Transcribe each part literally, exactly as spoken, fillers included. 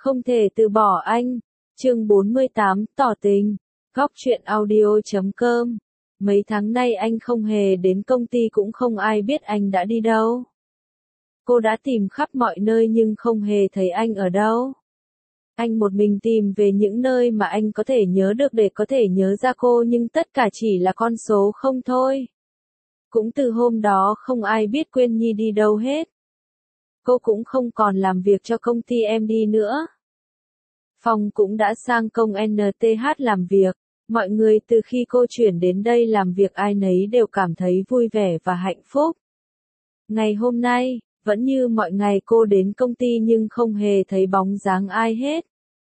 Không thể từ bỏ anh. Chương bốn mươi tám, tỏ tình. Góc truyện audio chấm com. Mấy tháng nay anh không hề đến công ty, cũng không ai biết anh đã đi đâu. Cô đã tìm khắp mọi nơi nhưng không hề thấy anh ở đâu. Anh một mình tìm về những nơi mà anh có thể nhớ được để có thể nhớ ra cô, nhưng tất cả chỉ là con số không thôi. Cũng từ hôm đó không ai biết Quyên Nhi đi đâu hết. Cô cũng không còn làm việc cho công ty em đi nữa. Phong cũng đã sang công en tê hát làm việc. Mọi người từ khi cô chuyển đến đây làm việc ai nấy đều cảm thấy vui vẻ và hạnh phúc. Ngày hôm nay, vẫn như mọi ngày cô đến công ty nhưng không hề thấy bóng dáng ai hết.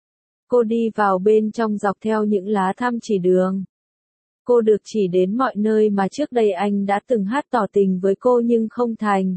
Cô đi vào bên trong dọc theo những lá thăm chỉ đường. Cô được chỉ đến mọi nơi mà trước đây anh đã từng hát tỏ tình với cô nhưng không thành.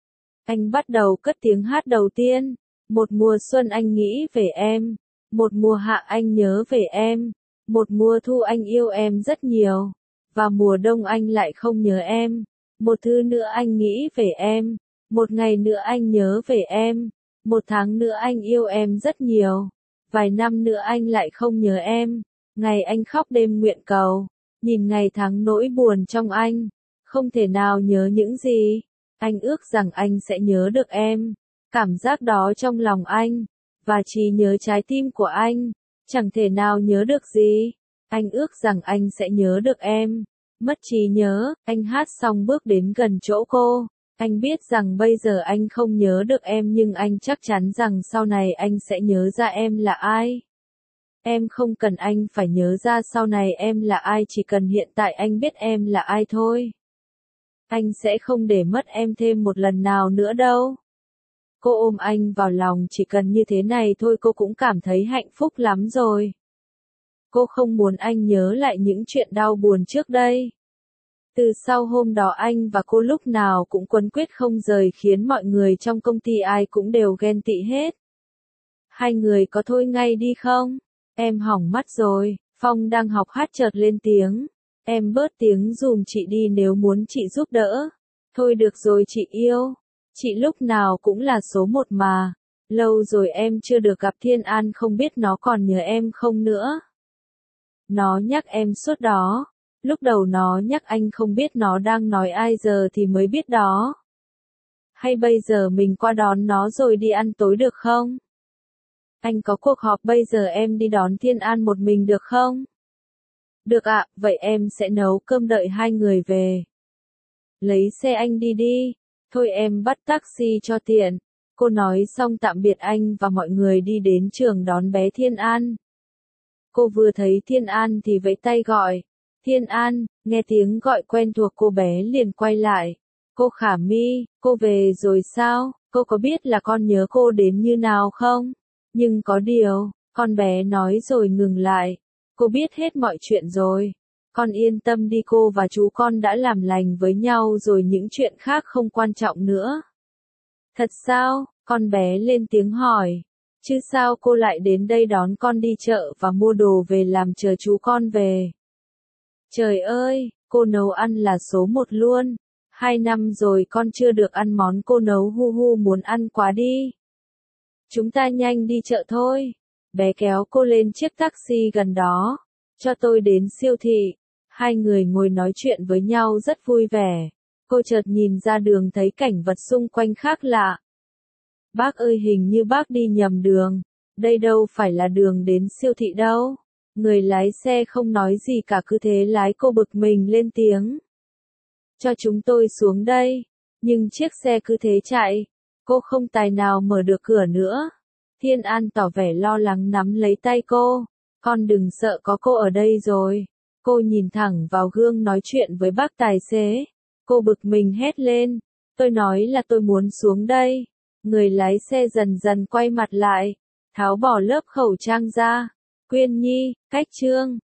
Anh bắt đầu cất tiếng hát đầu tiên. Một mùa xuân anh nghĩ về em. Một mùa hạ anh nhớ về em. Một mùa thu anh yêu em rất nhiều. Và mùa đông anh lại không nhớ em. Một thứ nữa anh nghĩ về em. Một ngày nữa anh nhớ về em. Một tháng nữa anh yêu em rất nhiều. Vài năm nữa anh lại không nhớ em. Ngày anh khóc đêm nguyện cầu. Nhìn ngày tháng nỗi buồn trong anh. Không thể nào nhớ những gì. Anh ước rằng anh sẽ nhớ được em. Cảm giác đó trong lòng anh. Và trí nhớ trái tim của anh. Chẳng thể nào nhớ được gì. Anh ước rằng anh sẽ nhớ được em. Mất trí nhớ, anh hát xong bước đến gần chỗ cô. Anh biết rằng bây giờ anh không nhớ được em nhưng anh chắc chắn rằng sau này anh sẽ nhớ ra em là ai. Em không cần anh phải nhớ ra sau này em là ai, chỉ cần hiện tại anh biết em là ai thôi. Anh sẽ không để mất em thêm một lần nào nữa đâu. Cô ôm anh vào lòng, chỉ cần như thế này thôi cô cũng cảm thấy hạnh phúc lắm rồi. Cô không muốn anh nhớ lại những chuyện đau buồn trước đây. Từ sau hôm đó anh và cô lúc nào cũng quấn quýt không rời khiến mọi người trong công ty ai cũng đều ghen tị hết. Hai người có thôi ngay đi không? Em hỏng mắt rồi. Phong đang học hát chợt lên tiếng. Em bớt tiếng dùm chị đi nếu muốn chị giúp đỡ. Thôi được rồi chị yêu. Chị lúc nào cũng là số một mà. Lâu rồi em chưa được gặp Thiên An, không biết nó còn nhớ em không nữa. Nó nhắc em suốt đó. Lúc đầu nó nhắc anh không biết nó đang nói ai, giờ thì mới biết đó. Hay bây giờ mình qua đón nó rồi đi ăn tối được không? Anh có cuộc họp bây giờ, em đi đón Thiên An một mình được không? Được ạ, vậy em sẽ nấu cơm đợi hai người về. Lấy xe anh đi đi. Thôi em bắt taxi cho tiện. Cô nói xong tạm biệt anh và mọi người đi đến trường đón bé Thiên An. Cô vừa thấy Thiên An thì vẫy tay gọi. Thiên An, nghe tiếng gọi quen thuộc cô bé liền quay lại. Cô Khả My, cô về rồi sao? Cô có biết là con nhớ cô đến như nào không? Nhưng có điều, con bé nói rồi ngừng lại. Cô biết hết mọi chuyện rồi. Con yên tâm đi, cô và chú con đã làm lành với nhau rồi, những chuyện khác không quan trọng nữa. Thật sao? Con bé lên tiếng hỏi. Chứ sao cô lại đến đây đón con đi chợ và mua đồ về làm chờ chú con về? Trời ơi, cô nấu ăn là số một luôn. Hai năm rồi con chưa được ăn món cô nấu, hu hu muốn ăn quá đi. Chúng ta nhanh đi chợ thôi. Bé kéo cô lên chiếc taxi gần đó. Cho tôi đến siêu thị. Hai người ngồi nói chuyện với nhau rất vui vẻ. Cô chợt nhìn ra đường thấy cảnh vật xung quanh khác lạ. Bác ơi, hình như bác đi nhầm đường. Đây đâu phải là đường đến siêu thị đâu. Người lái xe không nói gì cả, cứ thế lái. Cô bực mình lên tiếng. Cho chúng tôi xuống đây. Nhưng chiếc xe cứ thế chạy. Cô không tài nào mở được cửa nữa. Thiên An tỏ vẻ lo lắng nắm lấy tay cô. Con đừng sợ, có cô ở đây rồi. Cô nhìn thẳng vào gương nói chuyện với bác tài xế. Cô bực mình hét lên. Tôi nói là tôi muốn xuống đây. Người lái xe dần dần quay mặt lại. Tháo bỏ lớp khẩu trang ra. Quyên Nhi, cách trương.